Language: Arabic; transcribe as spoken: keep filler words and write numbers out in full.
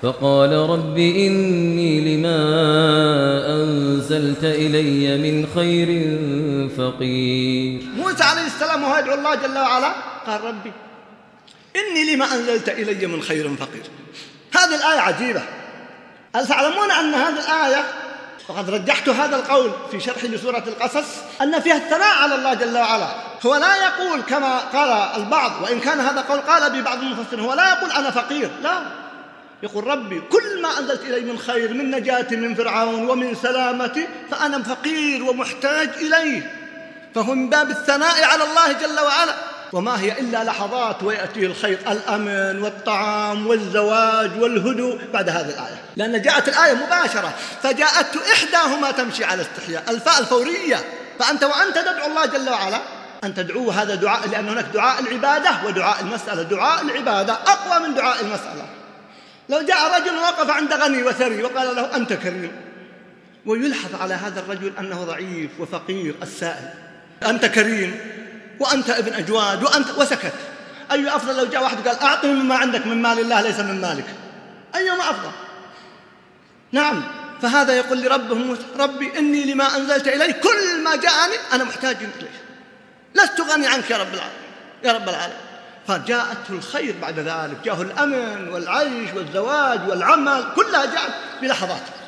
فقال رب إني لما أنزلت إلي من خير فقير. موسى عليه السلام وهو يدعو الله جل وعلا قال ربي إني لما أنزلت إلي من خير فقير. هذه الآية عجيبة. هل تعلمون أن هذه الآية وقد رجحت هذا القول في شرح لسورة القصص أن فيها الثناء على الله جل وعلا. هو لا يقول كما قال البعض، وإن كان هذا قول قال به بعض المفسرين، هو لا يقول أنا فقير، لا، يقول ربي كل ما أنزلت إلي من خير، من نجاتي من فرعون ومن سلامتي، فأنا فقير ومحتاج إليه. فهو من باب الثناء على الله جل وعلا. وما هي إلا لحظات ويأتيه الخير، الأمن والطعام والزواج والهدوء بعد هذه الآية، لأن جاءت الآية مباشرة، فجاءت إحداهما تمشي على استحياء، الفاء الفورية. فأنت وأنت تدعو الله جل وعلا أن تدعوه، هذا دعاء، لأن هناك دعاء العبادة ودعاء المسألة. دعاء العبادة أقوى من دعاء المسألة. لو جاء رجل وقف عند غني وثري وقال له أنت كريم، ويلحظ على هذا الرجل أنه ضعيف وفقير السائل، أنت كريم وأنت ابن أجواد وأنت، وسكت، أي أفضل لو جاء واحد قال أعطني مما عندك من مال الله ليس من مالك؟ أيما أفضل؟ نعم. فهذا يقول لربه موسى ربي إني لما أنزلت إلي، كل ما جاءني أنا محتاج إليه، لست غني عنك يا رب العالمين يا رب العالمين. فجاءته الخير بعد ذلك، جاءه الأمن والعيش والزواج والعمل، كلها جاءت بلحظات.